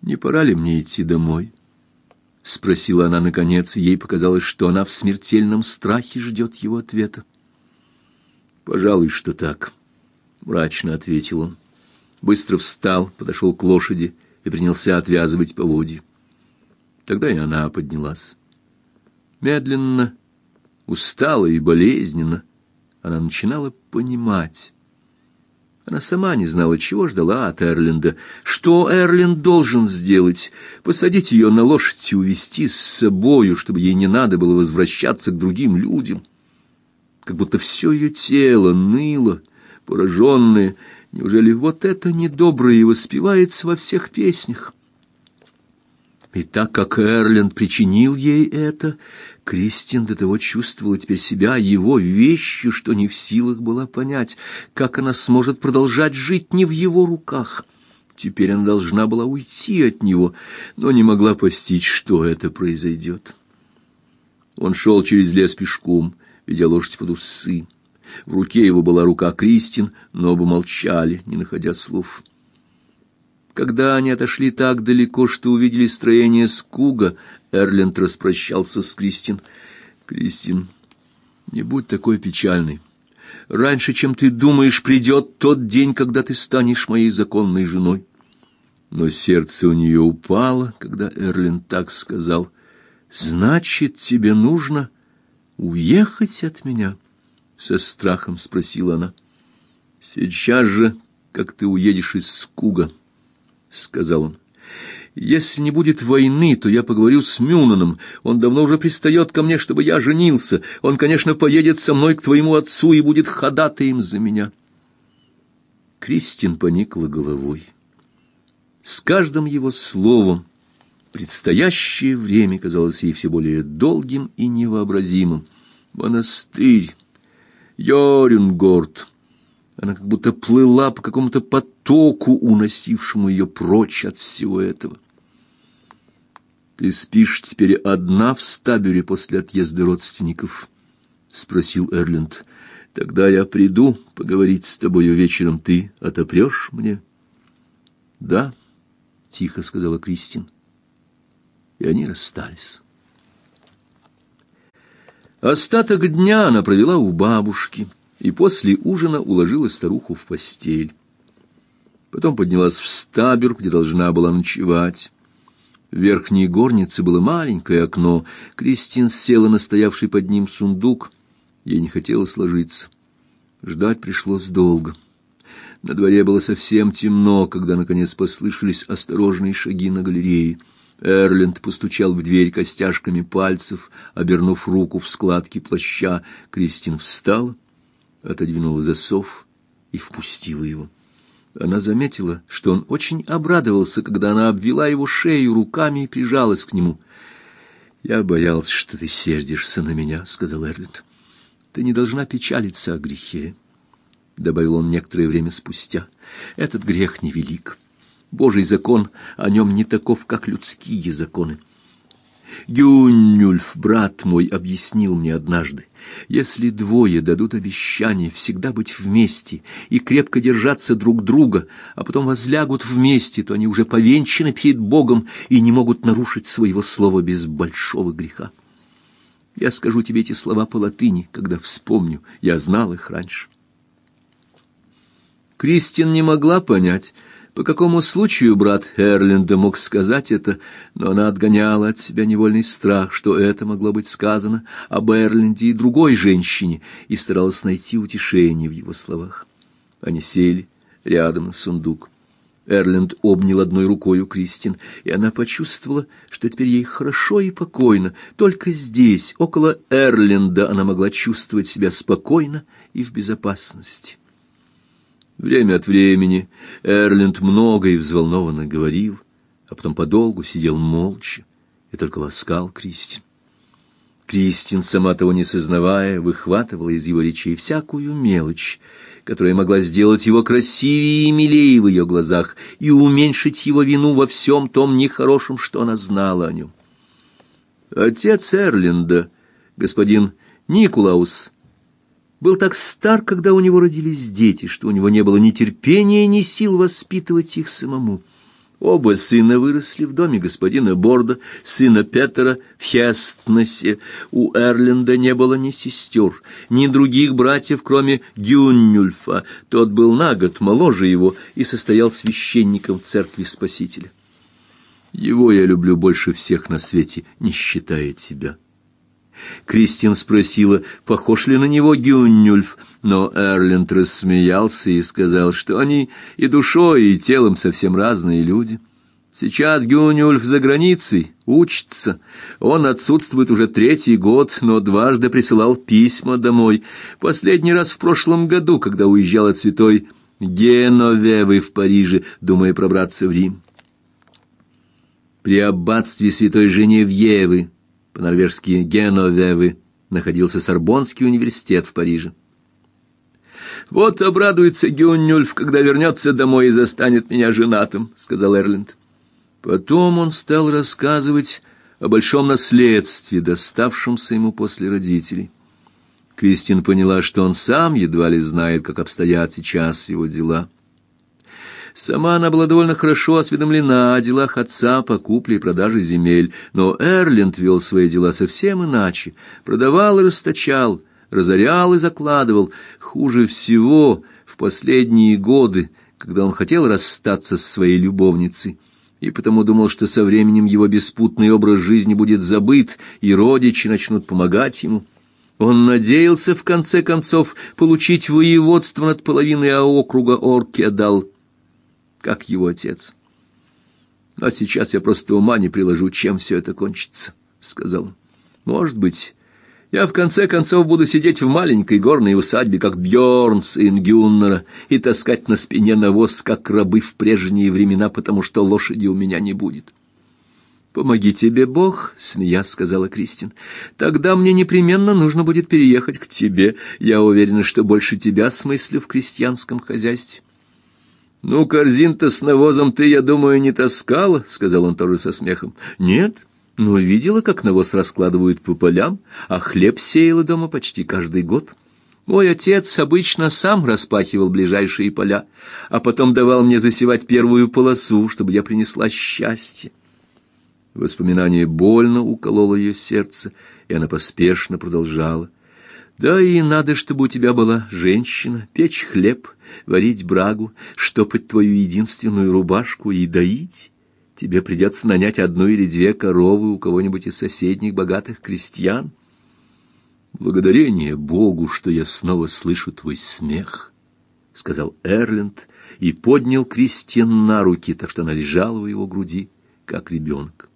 «Не пора ли мне идти домой?» — спросила она наконец, и ей показалось, что она в смертельном страхе ждет его ответа. «Пожалуй, что так», — мрачно ответил он. Быстро встал, подошел к лошади и принялся отвязывать поводья. Тогда и она поднялась. Медленно, устало и болезненно она начинала понимать. Она сама не знала, чего ждала от Эрленда. Что Эрленд должен сделать? Посадить ее на лошадь и увезти с собою, чтобы ей не надо было возвращаться к другим людям. Как будто все ее тело ныло, пораженное. Неужели вот это недоброе и воспевается во всех песнях? И так как Эрленд причинил ей это, Кристин до того чувствовала теперь себя его вещью, что не в силах была понять, как она сможет продолжать жить не в его руках. Теперь она должна была уйти от него, но не могла постичь, что это произойдет. Он шел через лес пешком, ведя лошадь под усы. В руке его была рука Кристин, но оба молчали, не находя слов. Когда они отошли так далеко, что увидели строение Скуга, Эрленд распрощался с Кристин. «Кристин, не будь такой печальной. Раньше, чем ты думаешь, придет тот день, когда ты станешь моей законной женой». Но сердце у нее упало, когда Эрленд так сказал. «Значит, тебе нужно уехать от меня?» — со страхом спросила она. «Сейчас же, как ты уедешь из Скуга», — сказал он. «Если не будет войны, то я поговорю с Мюнаном. Он давно уже пристает ко мне, чтобы я женился. Он, конечно, поедет со мной к твоему отцу и будет ходатаем за меня». Кристин поникла головой. С каждым его словом предстоящее время казалось ей все более долгим и невообразимым. Монастырь, Йорюнгорд. Она как будто плыла по какому-то потоку, уносившему ее прочь от всего этого. «Ты спишь теперь одна в Стабюре после отъезда родственников?» — спросил Эрленд. «Тогда я приду поговорить с тобою вечером. Ты отопрешь мне?» «Да», — тихо сказала Кристин. И они расстались. Остаток дня она провела у бабушки и после ужина уложила старуху в постель. Потом поднялась в Стабюр, где должна была ночевать. В верхней горнице было маленькое окно. Кристин села на стоявший под ним сундук. Ей не хотелось ложиться. Ждать пришлось долго. На дворе было совсем темно, когда, наконец, послышались осторожные шаги на галерее. Эрленд постучал в дверь костяшками пальцев, обернув руку в складки плаща. Кристин встала, отодвинула засов и впустила его. Она заметила, что он очень обрадовался, когда она обвела его шею руками и прижалась к нему. «Я боялся, что ты сердишься на меня», — сказал Эрленд. «Ты не должна печалиться о грехе», — добавил он некоторое время спустя. «Этот грех невелик. Божий закон о нем не таков, как людские законы. Гюннюльф, брат мой, объяснил мне однажды, если двое дадут обещание всегда быть вместе и крепко держаться друг друга, а потом возлягут вместе, то они уже повенчаны перед Богом и не могут нарушить своего слова без большого греха. Я скажу тебе эти слова по латыни, когда вспомню, я знал их раньше». Кристин не могла понять, по какому случаю брат Эрленда мог сказать это, но она отгоняла от себя невольный страх, что это могло быть сказано об Эрленде и другой женщине, и старалась найти утешение в его словах. Они сели рядом на сундук. Эрленд обнял одной рукою Кристин, и она почувствовала, что теперь ей хорошо и покойно. Только здесь, около Эрленда, она могла чувствовать себя спокойно и в безопасности. Время от времени Эрленд много и взволнованно говорил, а потом подолгу сидел молча и только ласкал Кристин. Кристин, сама того не сознавая, выхватывала из его речей всякую мелочь, которая могла сделать его красивее и милее в ее глазах и уменьшить его вину во всем том нехорошем, что она знала о нем. Отец Эрленда, господин Никулаус, был так стар, когда у него родились дети, что у него не было ни терпения, ни сил воспитывать их самому. Оба сына выросли в доме господина Борда, сына Петера в Хестнесе. У Эрленда не было ни сестер, ни других братьев, кроме Гюннюльфа. Тот был на год моложе его и состоял священником в церкви Спасителя. Его я люблю больше всех на свете, не считая тебя. Кристин спросила, похож ли на него Гюннюльф, но Эрленд рассмеялся и сказал, что они и душой, и телом совсем разные люди. Сейчас Гюннюльф за границей, учится. Он отсутствует уже 3-й год, но дважды присылал письма домой. Последний раз в прошлом году, когда уезжал от святой Геновевы в Париже, думая пробраться в Рим. При аббатстве святой Женевьевы, по-норвежски Геновевы, находился Сорбонский университет в Париже. «Вот обрадуется Гюннюльф, когда вернется домой и застанет меня женатым», — сказал Эрленд. Потом он стал рассказывать о большом наследстве, доставшемся ему после родителей. Кристин поняла, что он сам едва ли знает, как обстоят сейчас его дела. Сама она была довольно хорошо осведомлена о делах отца по купле и продаже земель, но Эрленд вел свои дела совсем иначе, продавал и расточал, разорял и закладывал. Хуже всего в последние годы, когда он хотел расстаться с своей любовницей, и потому думал, что со временем его беспутный образ жизни будет забыт, и родичи начнут помогать ему. Он надеялся, в конце концов, получить воеводство над половиной округа Оркедал, как его отец. «А сейчас я просто ума не приложу, чем все это кончится», — сказал он. «Может быть, я в конце концов буду сидеть в маленькой горной усадьбе, как Бьорн, сын Гюннера, и таскать на спине навоз, как рабы в прежние времена, потому что лошади у меня не будет». «Помоги тебе Бог», — смеясь сказала Кристин. «Тогда мне непременно нужно будет переехать к тебе. Я уверена, что больше тебя смыслю в крестьянском хозяйстве». «Ну, корзин-то с навозом ты, я думаю, не таскала», — сказал он тоже со смехом. «Нет, но видела, как навоз раскладывают по полям, а хлеб сеяла дома почти каждый год. Мой отец обычно сам распахивал ближайшие поля, а потом давал мне засевать первую полосу, чтобы я принесла счастье». Воспоминание больно укололо ее сердце, и она поспешно продолжала. «Да и надо, чтобы у тебя была женщина, печь хлеб, варить брагу, штопать твою единственную рубашку и доить. Тебе придется нанять 1 или 2 коровы у кого-нибудь из соседних богатых крестьян. Благодарение Богу, что я снова слышу твой смех», — сказал Эрленд и поднял Кристин на руки, так что она лежала у его груди, как ребенок.